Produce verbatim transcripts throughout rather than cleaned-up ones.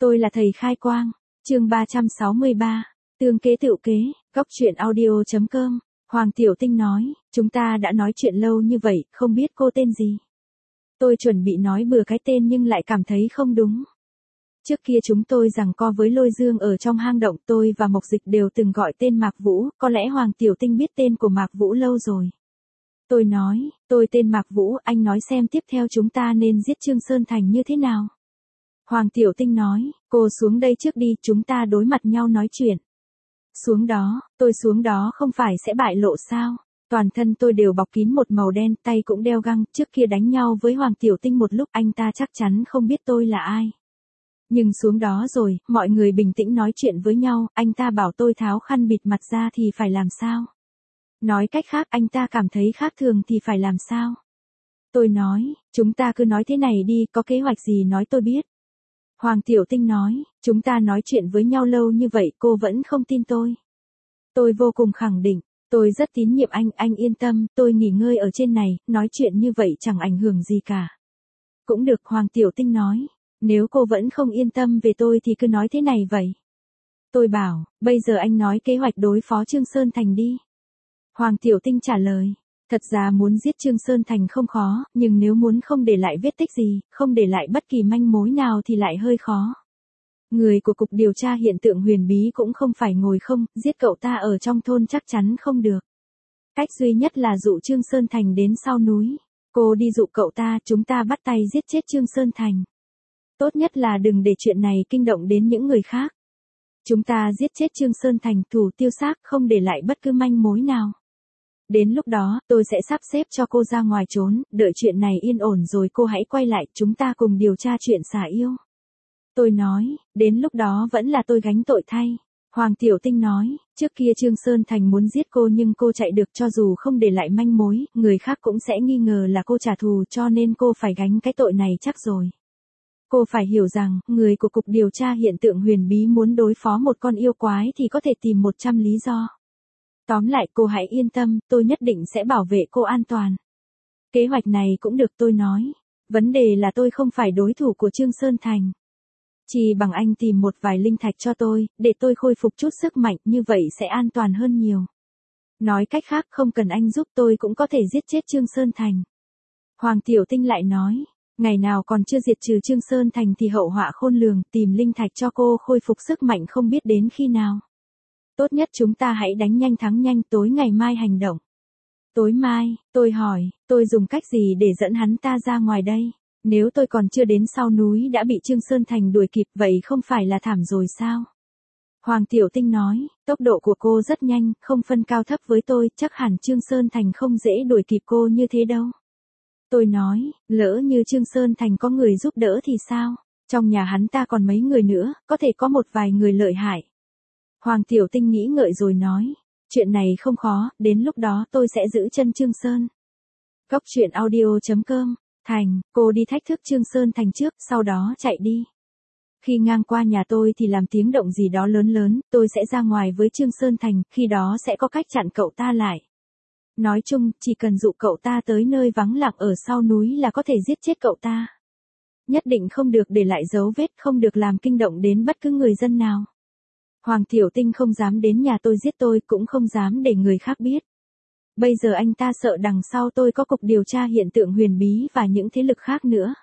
Tôi là thầy khai quang. Chương ba trăm sáu mươi ba. Tương kế tựu kế, góc truyện audio chấm com. Hoàng Tiểu Tinh nói, chúng ta đã nói chuyện lâu như vậy, không biết cô tên gì. Tôi chuẩn bị nói bừa cái tên nhưng lại cảm thấy không đúng. Trước kia chúng tôi giằng co với Lôi Dương ở trong hang động, tôi và Mộc Dịch đều từng gọi tên Mạc Vũ, có lẽ Hoàng Tiểu Tinh biết tên của Mạc Vũ lâu rồi. Tôi nói, tôi tên Mạc Vũ, anh nói xem tiếp theo chúng ta nên giết Trương Sơn Thành như thế nào. Hoàng Tiểu Tinh nói, cô xuống đây trước đi, chúng ta đối mặt nhau nói chuyện. Xuống đó, tôi xuống đó không phải sẽ bại lộ sao? Toàn thân tôi đều bọc kín một màu đen, tay cũng đeo găng, trước kia đánh nhau với Hoàng Tiểu Tinh một lúc anh ta chắc chắn không biết tôi là ai. Nhưng xuống đó rồi, mọi người bình tĩnh nói chuyện với nhau, anh ta bảo tôi tháo khăn bịt mặt ra thì phải làm sao? Nói cách khác anh ta cảm thấy khác thường thì phải làm sao? Tôi nói, chúng ta cứ nói thế này đi, có kế hoạch gì nói tôi biết. Hoàng Tiểu Tinh nói, chúng ta nói chuyện với nhau lâu như vậy cô vẫn không tin tôi. Tôi vô cùng khẳng định, tôi rất tín nhiệm anh, anh yên tâm, tôi nghỉ ngơi ở trên này, nói chuyện như vậy chẳng ảnh hưởng gì cả. Cũng được, Hoàng Tiểu Tinh nói, nếu cô vẫn không yên tâm về tôi thì cứ nói thế này vậy. Tôi bảo, bây giờ anh nói kế hoạch đối phó Trương Sơn Thành đi. Hoàng Tiểu Tinh trả lời, thật ra muốn giết Trương Sơn Thành không khó, nhưng nếu muốn không để lại vết tích gì, không để lại bất kỳ manh mối nào thì lại hơi khó. Người của Cục Điều tra Hiện tượng Huyền Bí cũng không phải ngồi không, giết cậu ta ở trong thôn chắc chắn không được. Cách duy nhất là dụ Trương Sơn Thành đến sau núi. Cô đi dụ cậu ta, chúng ta bắt tay giết chết Trương Sơn Thành. Tốt nhất là đừng để chuyện này kinh động đến những người khác. Chúng ta giết chết Trương Sơn Thành, thủ tiêu xác, không để lại bất cứ manh mối nào. Đến lúc đó, tôi sẽ sắp xếp cho cô ra ngoài trốn, đợi chuyện này yên ổn rồi cô hãy quay lại, chúng ta cùng điều tra chuyện xả yêu. Tôi nói, đến lúc đó vẫn là tôi gánh tội thay. Hoàng Tiểu Tinh nói, trước kia Trương Sơn Thành muốn giết cô nhưng cô chạy được, cho dù không để lại manh mối, người khác cũng sẽ nghi ngờ là cô trả thù, cho nên cô phải gánh cái tội này chắc rồi. Cô phải hiểu rằng, người của Cục Điều tra Hiện tượng Huyền Bí muốn đối phó một con yêu quái thì có thể tìm một trăm lý do. Tóm lại cô hãy yên tâm, tôi nhất định sẽ bảo vệ cô an toàn. Kế hoạch này cũng được, tôi nói. Vấn đề là tôi không phải đối thủ của Trương Sơn Thành. Chỉ bằng anh tìm một vài linh thạch cho tôi, để tôi khôi phục chút sức mạnh, như vậy sẽ an toàn hơn nhiều. Nói cách khác, không cần anh giúp tôi cũng có thể giết chết Trương Sơn Thành. Hoàng Tiểu Tinh lại nói, ngày nào còn chưa diệt trừ Trương Sơn Thành thì hậu họa khôn lường, tìm linh thạch cho cô khôi phục sức mạnh không biết đến khi nào. Tốt nhất chúng ta hãy đánh nhanh thắng nhanh, tối ngày mai hành động. Tối mai, tôi hỏi, tôi dùng cách gì để dẫn hắn ta ra ngoài đây? Nếu tôi còn chưa đến sau núi đã bị Trương Sơn Thành đuổi kịp vậy không phải là thảm rồi sao? Hoàng Tiểu Tinh nói, tốc độ của cô rất nhanh, không phân cao thấp với tôi, chắc hẳn Trương Sơn Thành không dễ đuổi kịp cô như thế đâu. Tôi nói, lỡ như Trương Sơn Thành có người giúp đỡ thì sao? Trong nhà hắn ta còn mấy người nữa, có thể có một vài người lợi hại. Hoàng Tiểu Tinh nghĩ ngợi rồi nói, chuyện này không khó, đến lúc đó tôi sẽ giữ chân Trương Sơn. Góc truyện audio chấm com. Thành, cô đi thách thức Trương Sơn Thành trước, sau đó chạy đi. Khi ngang qua nhà tôi thì làm tiếng động gì đó lớn lớn, tôi sẽ ra ngoài với Trương Sơn Thành, khi đó sẽ có cách chặn cậu ta lại. Nói chung, chỉ cần dụ cậu ta tới nơi vắng lặng ở sau núi là có thể giết chết cậu ta. Nhất định không được để lại dấu vết, không được làm kinh động đến bất cứ người dân nào. Hoàng Tiểu Tinh không dám đến nhà tôi giết tôi, cũng không dám để người khác biết. Bây giờ anh ta sợ đằng sau tôi có Cục Điều tra Hiện tượng Huyền Bí và những thế lực khác nữa.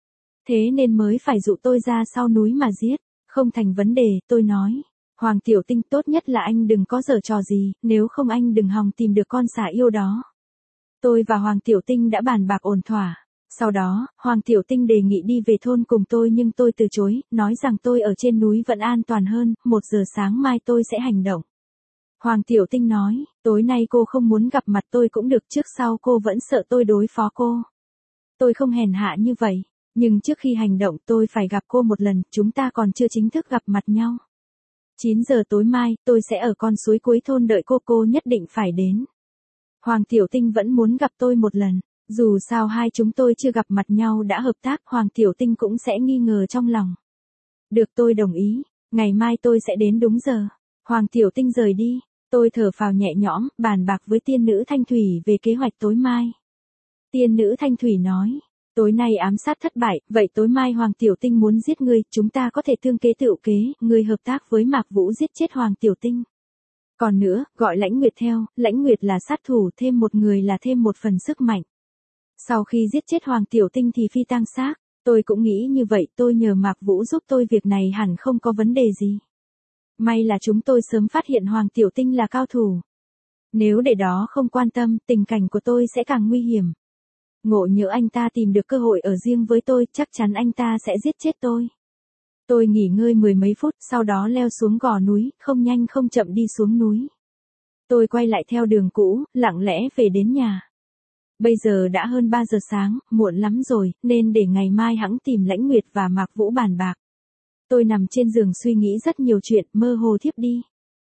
Thế nên mới phải dụ tôi ra sau núi mà giết. Không thành vấn đề, tôi nói. Hoàng Tiểu Tinh, tốt nhất là anh đừng có giở trò gì, nếu không anh đừng hòng tìm được con xà yêu đó. Tôi và Hoàng Tiểu Tinh đã bàn bạc ổn thỏa. Sau đó, Hoàng Tiểu Tinh đề nghị đi về thôn cùng tôi nhưng tôi từ chối, nói rằng tôi ở trên núi vẫn an toàn hơn, một giờ sáng mai tôi sẽ hành động. Hoàng Tiểu Tinh nói, tối nay cô không muốn gặp mặt tôi cũng được, trước sau cô vẫn sợ tôi đối phó cô. Tôi không hèn hạ như vậy, nhưng trước khi hành động tôi phải gặp cô một lần, chúng ta còn chưa chính thức gặp mặt nhau. chín giờ tối mai, tôi sẽ ở con suối cuối thôn đợi cô, cô nhất định phải đến. Hoàng Tiểu Tinh vẫn muốn gặp tôi một lần, dù sao hai chúng tôi chưa gặp mặt nhau đã hợp tác, Hoàng Tiểu Tinh cũng sẽ nghi ngờ trong lòng. Được, tôi đồng ý, ngày mai tôi sẽ đến đúng giờ. Hoàng Tiểu Tinh rời đi, tôi thở phào nhẹ nhõm, bàn bạc với tiên nữ Thanh Thủy về kế hoạch tối mai. Tiên nữ Thanh Thủy nói, Tối nay ám sát thất bại, vậy tối mai Hoàng Tiểu Tinh muốn giết ngươi, chúng ta có thể tương kế tựu kế, ngươi hợp tác với Mạc Vũ giết chết Hoàng Tiểu Tinh. Còn nữa, gọi Lãnh Nguyệt theo, Lãnh Nguyệt là sát thủ, thêm một người là thêm một phần sức mạnh. Sau khi giết chết Hoàng Tiểu Tinh thì phi tang xác, tôi cũng nghĩ như vậy, tôi nhờ Mạc Vũ giúp tôi việc này hẳn không có vấn đề gì. May là chúng tôi sớm phát hiện Hoàng Tiểu Tinh là cao thủ. Nếu để đó không quan tâm, tình cảnh của tôi sẽ càng nguy hiểm. Ngộ nhỡ anh ta tìm được cơ hội ở riêng với tôi, chắc chắn anh ta sẽ giết chết tôi. Tôi nghỉ ngơi mười mấy phút, sau đó leo xuống gò núi, không nhanh không chậm đi xuống núi. Tôi quay lại theo đường cũ, lặng lẽ về đến nhà. Bây giờ đã hơn ba giờ sáng, muộn lắm rồi, nên để ngày mai hẵng tìm Lãnh Nguyệt và Mạc Vũ bàn bạc. Tôi nằm trên giường suy nghĩ rất nhiều chuyện, mơ hồ thiếp đi.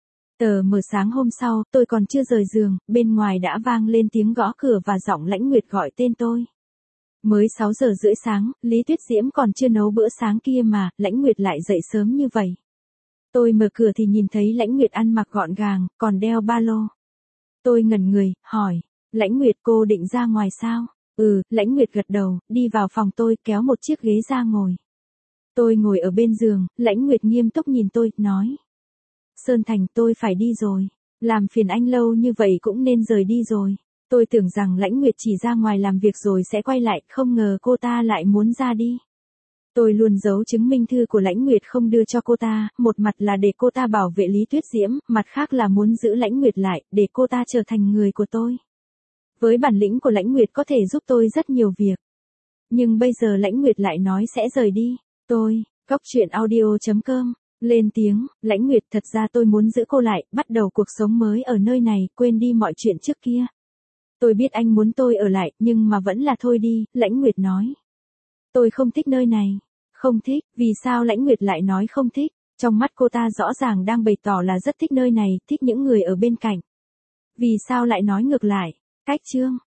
Tờ mờ sáng hôm sau, tôi còn chưa rời giường, bên ngoài đã vang lên tiếng gõ cửa và giọng Lãnh Nguyệt gọi tên tôi. Mới sáu giờ rưỡi sáng, Lý Tuyết Diễm còn chưa nấu bữa sáng kia mà, Lãnh Nguyệt lại dậy sớm như vậy. Tôi mở cửa thì nhìn thấy Lãnh Nguyệt ăn mặc gọn gàng, còn đeo ba lô. Tôi ngẩn người, hỏi, Lãnh Nguyệt cô định ra ngoài sao? Ừ, Lãnh Nguyệt gật đầu, đi vào phòng tôi, kéo một chiếc ghế ra ngồi. Tôi ngồi ở bên giường, Lãnh Nguyệt nghiêm túc nhìn tôi, nói. Sơn Thành, tôi phải đi rồi. Làm phiền anh lâu như vậy cũng nên rời đi rồi. Tôi tưởng rằng Lãnh Nguyệt chỉ ra ngoài làm việc rồi sẽ quay lại, không ngờ cô ta lại muốn ra đi. Tôi luôn giấu chứng minh thư của Lãnh Nguyệt không đưa cho cô ta, một mặt là để cô ta bảo vệ Lý Tuyết Diễm, mặt khác là muốn giữ Lãnh Nguyệt lại, để cô ta trở thành người của tôi. Với bản lĩnh của Lãnh Nguyệt có thể giúp tôi rất nhiều việc. Nhưng bây giờ Lãnh Nguyệt lại nói sẽ rời đi. Tôi, Cóc Truyện Audio chấm com, lên tiếng, Lãnh Nguyệt, thật ra tôi muốn giữ cô lại, bắt đầu cuộc sống mới ở nơi này, quên đi mọi chuyện trước kia. Tôi biết anh muốn tôi ở lại, nhưng mà vẫn là thôi đi, Lãnh Nguyệt nói. Tôi không thích nơi này. Không thích, vì sao Lãnh Nguyệt lại nói không thích? Trong mắt cô ta rõ ràng đang bày tỏ là rất thích nơi này, thích những người ở bên cạnh. Vì sao lại nói ngược lại? Cách chương